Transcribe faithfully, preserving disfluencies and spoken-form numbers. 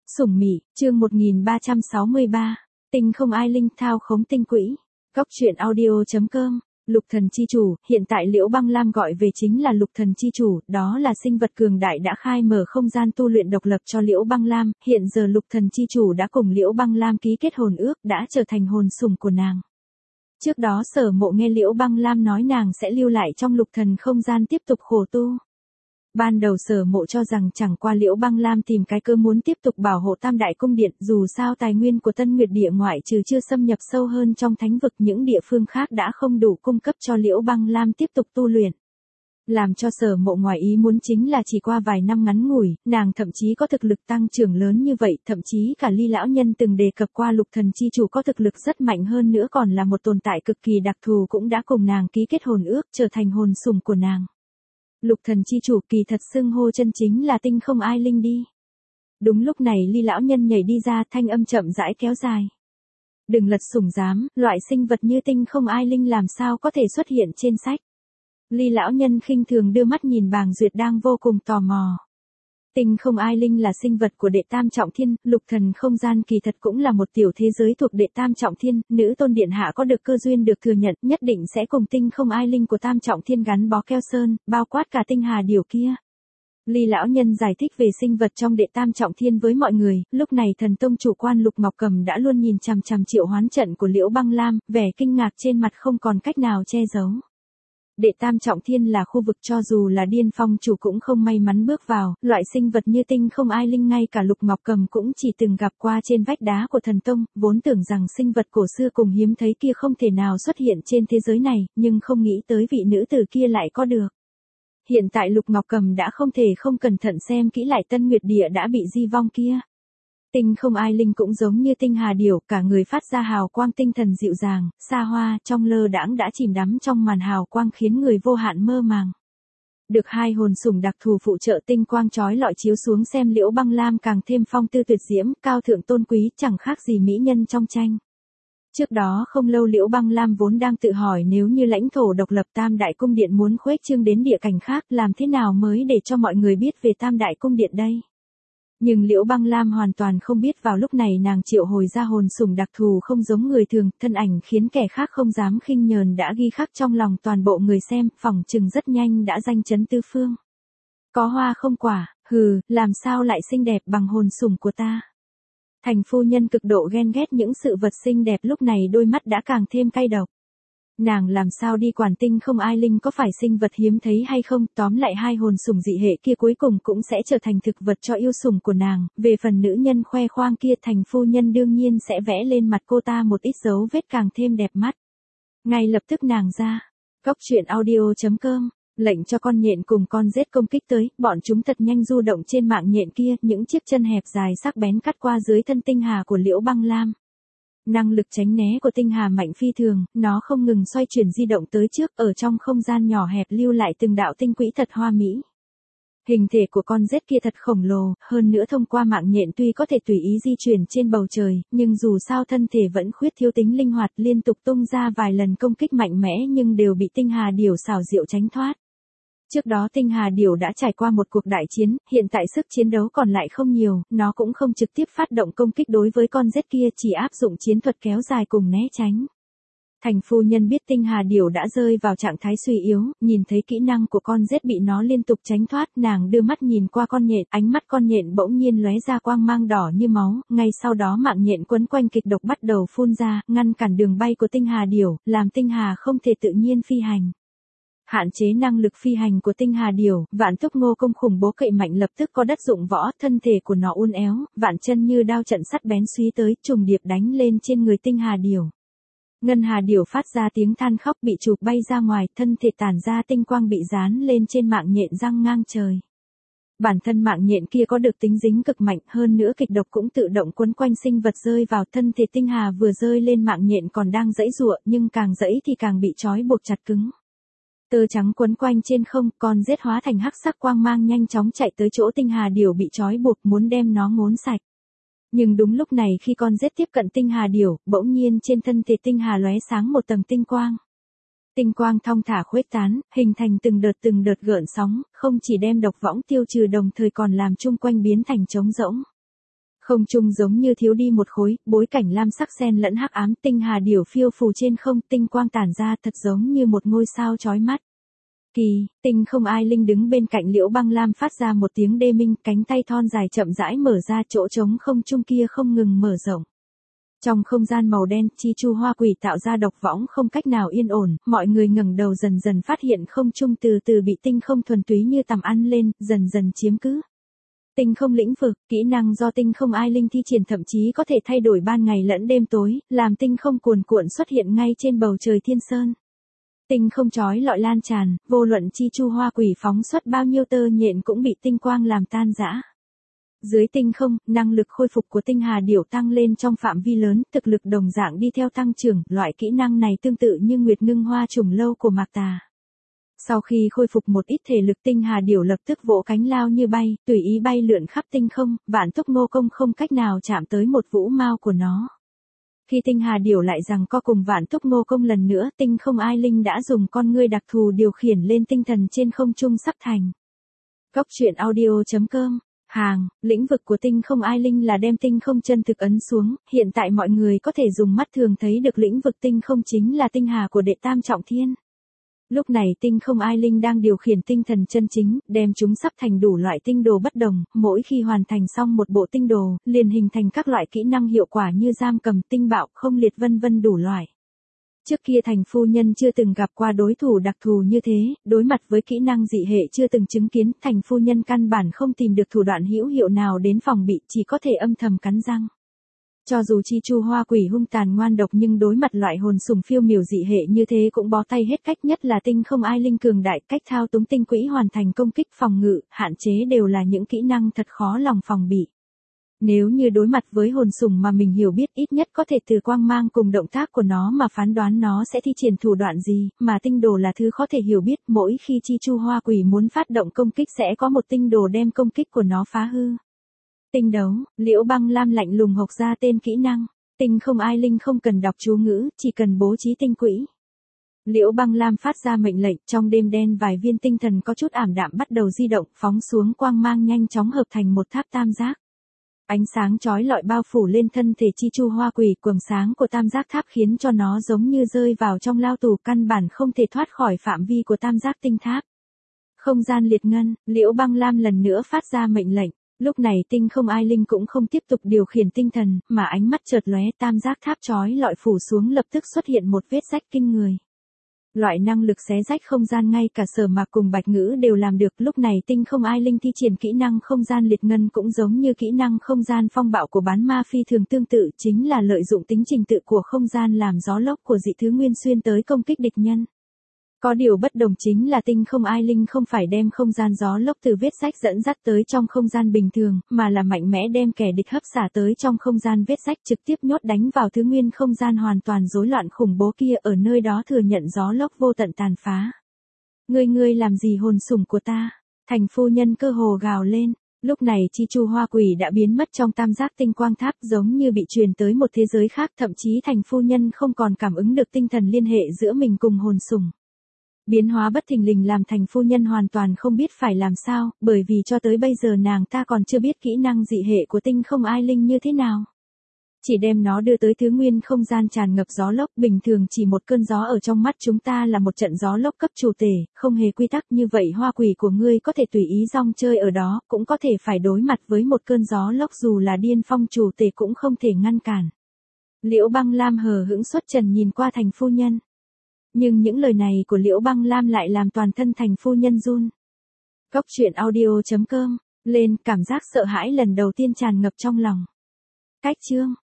Sủng Mị, chương một nghìn ba trăm sáu mươi ba, Tinh không ai linh thao khống tinh quỹ. Góc truyện audio.com. Lục thần chi chủ, hiện tại Liễu Băng Lam gọi về chính là lục thần chi chủ, đó là sinh vật cường đại đã khai mở không gian tu luyện độc lập cho Liễu Băng Lam, hiện giờ lục thần chi chủ đã cùng Liễu Băng Lam ký kết hồn ước, đã trở thành hồn sủng của nàng. Trước đó Sở Mộ nghe Liễu Băng Lam nói nàng sẽ lưu lại trong lục thần không gian tiếp tục khổ tu. Ban đầu Sở Mộ cho rằng chẳng qua Liễu Băng Lam tìm cái cơ muốn tiếp tục bảo hộ Tam Đại Cung Điện, dù sao tài nguyên của Tân Nguyệt Địa ngoại trừ chưa xâm nhập sâu hơn trong thánh vực, những địa phương khác đã không đủ cung cấp cho Liễu Băng Lam tiếp tục tu luyện. Làm cho Sở Mộ ngoài ý muốn chính là chỉ qua vài năm ngắn ngủi, nàng thậm chí có thực lực tăng trưởng lớn như vậy, thậm chí cả Ly lão nhân từng đề cập qua lục thần chi chủ có thực lực rất mạnh hơn nữa, còn là một tồn tại cực kỳ đặc thù, cũng đã cùng nàng ký kết hồn ước, trở thành hồn sủng của nàng. Lục thần chi chủ kỳ thật xưng hô chân chính là Tinh không ai linh đi. Đúng lúc này Ly lão nhân nhảy đi ra, thanh âm chậm rãi kéo dài. Đừng lật sủng giám, loại sinh vật như Tinh không ai linh làm sao có thể xuất hiện trên sách. Ly lão nhân khinh thường đưa mắt nhìn Bàng Duyệt đang vô cùng tò mò. Tinh không ai linh là sinh vật của đệ tam trọng thiên, lục thần không gian kỳ thật cũng là một tiểu thế giới thuộc đệ tam trọng thiên, nữ tôn điện hạ có được cơ duyên được thừa nhận, nhất định sẽ cùng tinh không ai linh của tam trọng thiên gắn bó keo sơn, bao quát cả tinh hà điều kia. Ly lão nhân giải thích về sinh vật trong đệ tam trọng thiên với mọi người, lúc này thần tông chủ quan Lục Ngọc Cầm đã luôn nhìn chằm chằm triệu hoán trận của Liễu Băng Lam, vẻ kinh ngạc trên mặt không còn cách nào che giấu. Đệ tam trọng thiên là khu vực cho dù là điên phong chủ cũng không may mắn bước vào, loại sinh vật như tinh không ai linh ngay cả Lục Ngọc Cầm cũng chỉ từng gặp qua trên vách đá của thần tông, vốn tưởng rằng sinh vật cổ xưa cùng hiếm thấy kia không thể nào xuất hiện trên thế giới này, nhưng không nghĩ tới vị nữ tử kia lại có được. Hiện tại Lục Ngọc Cầm đã không thể không cẩn thận xem kỹ lại Tân Nguyệt Địa đã bị di vong kia. Tinh không ai linh cũng giống như tinh hà điểu, cả người phát ra hào quang tinh thần dịu dàng, xa hoa, trong lơ đãng đã chìm đắm trong màn hào quang khiến người vô hạn mơ màng. Được hai hồn sủng đặc thù phụ trợ, tinh quang chói lọi chiếu xuống xem Liễu Băng Lam càng thêm phong tư tuyệt diễm, cao thượng tôn quý, chẳng khác gì mỹ nhân trong tranh. Trước đó không lâu Liễu Băng Lam vốn đang tự hỏi nếu như lãnh thổ độc lập Tam Đại Cung Điện muốn khuếch trương đến địa cảnh khác, làm thế nào mới để cho mọi người biết về Tam Đại Cung Điện đây? Nhưng Liễu Băng Lam hoàn toàn không biết vào lúc này nàng triệu hồi ra hồn sủng đặc thù không giống người thường, thân ảnh khiến kẻ khác không dám khinh nhờn đã ghi khắc trong lòng toàn bộ người xem, phỏng chừng rất nhanh đã danh chấn tứ phương. Có hoa không quả, hừ, làm sao lại xinh đẹp bằng hồn sủng của ta? Thành phu nhân cực độ ghen ghét những sự vật xinh đẹp, lúc này đôi mắt đã càng thêm cay độc. Nàng làm sao đi quản tinh không ai linh có phải sinh vật hiếm thấy hay không, tóm lại hai hồn sủng dị hệ kia cuối cùng cũng sẽ trở thành thực vật cho yêu sủng của nàng, về phần nữ nhân khoe khoang kia thành phu nhân đương nhiên sẽ vẽ lên mặt cô ta một ít dấu vết càng thêm đẹp mắt. Ngay lập tức nàng ra, góc truyện audio.com, lệnh cho con nhện cùng con rết công kích tới, bọn chúng thật nhanh du động trên mạng nhện kia, những chiếc chân hẹp dài sắc bén cắt qua dưới thân tinh hà của Liễu Băng Lam. Năng lực tránh né của tinh hà mạnh phi thường, nó không ngừng xoay chuyển di động tới trước, ở trong không gian nhỏ hẹp lưu lại từng đạo tinh quỹ thật hoa mỹ. Hình thể của con rết kia thật khổng lồ, hơn nữa thông qua mạng nhện tuy có thể tùy ý di chuyển trên bầu trời, nhưng dù sao thân thể vẫn khuyết thiếu tính linh hoạt, liên tục tung ra vài lần công kích mạnh mẽ nhưng đều bị tinh hà điểu xảo diệu tránh thoát. Trước đó tinh hà điểu đã trải qua một cuộc đại chiến, hiện tại sức chiến đấu còn lại không nhiều, nó cũng không trực tiếp phát động công kích đối với con rết kia, chỉ áp dụng chiến thuật kéo dài cùng né tránh. Thành phu nhân biết tinh hà điểu đã rơi vào trạng thái suy yếu, nhìn thấy kỹ năng của con rết bị nó liên tục tránh thoát, nàng đưa mắt nhìn qua con nhện, ánh mắt con nhện bỗng nhiên lóe ra quang mang đỏ như máu, ngay sau đó mạng nhện quấn quanh kịch độc bắt đầu phun ra, ngăn cản đường bay của tinh hà điểu, làm tinh hà không thể tự nhiên phi hành. Hạn chế năng lực phi hành của tinh hà điểu, Vạn Túc Ngô công khủng bố cậy mạnh lập tức có đất dụng võ, thân thể của nó uốn éo, vạn chân như đao trận sắt bén suý tới, trùng điệp đánh lên trên người tinh hà điểu. Ngân hà điểu phát ra tiếng than khóc, bị chụp bay ra ngoài, thân thể tản ra tinh quang bị dán lên trên mạng nhện răng ngang trời. Bản thân mạng nhện kia có được tính dính cực mạnh, hơn nữa kịch độc cũng tự động quấn quanh sinh vật rơi vào thân thể tinh hà vừa rơi lên mạng nhện còn đang giãy giụa, nhưng càng giãy thì càng bị trói buộc chặt cứng. Tơ trắng quấn quanh trên không, con rết hóa thành hắc sắc quang mang nhanh chóng chạy tới chỗ tinh hà điểu bị trói buộc, muốn đem nó ngốn sạch. Nhưng đúng lúc này khi con rết tiếp cận tinh hà điểu, bỗng nhiên trên thân thể tinh hà lóe sáng một tầng tinh quang. Tinh quang thong thả khuếch tán, hình thành từng đợt từng đợt gợn sóng, không chỉ đem độc võng tiêu trừ đồng thời còn làm chung quanh biến thành trống rỗng. Không trung giống như thiếu đi một khối, bối cảnh lam sắc xen lẫn hắc ám, tinh hà điểu phiêu phù trên không, tinh quang tản ra thật giống như một ngôi sao chói mắt. Kỳ, tinh không ai linh đứng bên cạnh Liễu Băng Lam phát ra một tiếng đê minh, cánh tay thon dài chậm rãi mở ra, chỗ trống không trung kia không ngừng mở rộng. Trong không gian màu đen, chi chu hoa quỷ tạo ra độc võng không cách nào yên ổn, mọi người ngẩng đầu dần dần phát hiện không trung từ từ bị tinh không thuần túy như tầm ăn lên, dần dần chiếm cứ. Tinh không lĩnh vực, kỹ năng do tinh không ai linh thi triển thậm chí có thể thay đổi ban ngày lẫn đêm tối, làm tinh không cuồn cuộn xuất hiện ngay trên bầu trời thiên sơn. Tinh không chói lọi lan tràn, vô luận chi chu hoa quỷ phóng xuất bao nhiêu tơ nhện cũng bị tinh quang làm tan rã. Dưới tinh không, năng lực khôi phục của tinh hà điểu tăng lên trong phạm vi lớn, thực lực đồng dạng đi theo tăng trưởng, loại kỹ năng này tương tự như nguyệt ngưng hoa trùng lâu của Mạc Tà. Sau khi khôi phục một ít thể lực, tinh hà điểu lập tức vỗ cánh lao như bay, tùy ý bay lượn khắp tinh không, Vạn Túc Ngô Công không cách nào chạm tới một vũ mao của nó. Khi tinh hà điểu lại rằng co cùng Vạn Túc Ngô Công lần nữa, tinh không ai linh đã dùng con ngươi đặc thù điều khiển lên tinh thần trên không trung sắp thành. Góc truyện audio chấm com. Hàng, lĩnh vực của tinh không ai linh là đem tinh không chân thực ấn xuống, hiện tại mọi người có thể dùng mắt thường thấy được lĩnh vực tinh không chính là tinh hà của đệ tam trọng thiên. Lúc này tinh không ai linh đang điều khiển tinh thần chân chính, đem chúng sắp thành đủ loại tinh đồ bất đồng, mỗi khi hoàn thành xong một bộ tinh đồ, liền hình thành các loại kỹ năng hiệu quả như giam cầm, tinh bạo, không liệt vân vân đủ loại. Trước kia Thành phu nhân chưa từng gặp qua đối thủ đặc thù như thế, đối mặt với kỹ năng dị hệ chưa từng chứng kiến, Thành phu nhân căn bản không tìm được thủ đoạn hữu hiệu nào đến phòng bị, chỉ có thể âm thầm cắn răng. Cho dù chi chu hoa quỷ hung tàn ngoan độc nhưng đối mặt loại hồn sùng phiêu miểu dị hệ như thế cũng bó tay hết cách, nhất là tinh không ai linh cường đại, cách thao túng tinh quỹ hoàn thành công kích phòng ngự, hạn chế đều là những kỹ năng thật khó lòng phòng bị. Nếu như đối mặt với hồn sủng mà mình hiểu biết, ít nhất có thể từ quang mang cùng động tác của nó mà phán đoán nó sẽ thi triển thủ đoạn gì, mà tinh đồ là thứ khó thể hiểu biết, mỗi khi chi chu hoa quỷ muốn phát động công kích sẽ có một tinh đồ đem công kích của nó phá hư. Tinh đấu, Liễu Băng Lam lạnh lùng hộc ra tên kỹ năng, tinh không ai linh không cần đọc chú ngữ, chỉ cần bố trí tinh quỹ. Liễu Băng Lam phát ra mệnh lệnh, trong đêm đen vài viên tinh thần có chút ảm đạm bắt đầu di động, phóng xuống quang mang nhanh chóng hợp thành một tháp tam giác. Ánh sáng chói lọi bao phủ lên thân thể chi chu hoa quỷ, quầng sáng của tam giác tháp khiến cho nó giống như rơi vào trong lao tù, căn bản không thể thoát khỏi phạm vi của tam giác tinh tháp. Không gian liệt ngân, Liễu Băng Lam lần nữa phát ra mệnh lệnh. Lúc này tinh không ai linh cũng không tiếp tục điều khiển tinh thần, mà ánh mắt chợt lóe, tam giác tháp chói lọi phủ xuống lập tức xuất hiện một vết rách kinh người. Loại năng lực xé rách không gian ngay cả Sở Mạc cùng Bạch Ngữ đều làm được, lúc này tinh không ai linh thi triển kỹ năng không gian liệt ngân cũng giống như kỹ năng không gian phong bạo của bán ma phi thường tương tự, chính là lợi dụng tính trình tự của không gian làm gió lốc của dị thứ nguyên xuyên tới công kích địch nhân. Có điều bất đồng chính là tinh không ai linh không phải đem không gian gió lốc từ vết rách dẫn dắt tới trong không gian bình thường, mà là mạnh mẽ đem kẻ địch hấp xả tới trong không gian vết rách, trực tiếp nhốt đánh vào thứ nguyên không gian hoàn toàn rối loạn khủng bố kia, ở nơi đó thừa nhận gió lốc vô tận tàn phá. Ngươi ngươi làm gì hồn sủng của ta? Thành phu nhân cơ hồ gào lên. Lúc này chi chu hoa quỷ đã biến mất trong tam giác tinh quang tháp, giống như bị truyền tới một thế giới khác, thậm chí thành phu nhân không còn cảm ứng được tinh thần liên hệ giữa mình cùng hồn sủng. Biến hóa bất thình lình làm thành phu nhân hoàn toàn không biết phải làm sao, bởi vì cho tới bây giờ nàng ta còn chưa biết kỹ năng dị hệ của tinh không ai linh như thế nào. Chỉ đem nó đưa tới thứ nguyên không gian tràn ngập gió lốc, bình thường chỉ một cơn gió ở trong mắt chúng ta là một trận gió lốc cấp chủ tể, không hề quy tắc, như vậy hoa quỷ của ngươi có thể tùy ý rong chơi ở đó, cũng có thể phải đối mặt với một cơn gió lốc dù là điên phong chủ tể cũng không thể ngăn cản. Liễu Băng Lam hờ hững xuất trần nhìn qua thành phu nhân. Nhưng những lời này của Liễu Băng Lam lại làm toàn thân thành phu nhân run. Góc truyện audio chấm com, lên, cảm giác sợ hãi lần đầu tiên tràn ngập trong lòng. Cách chương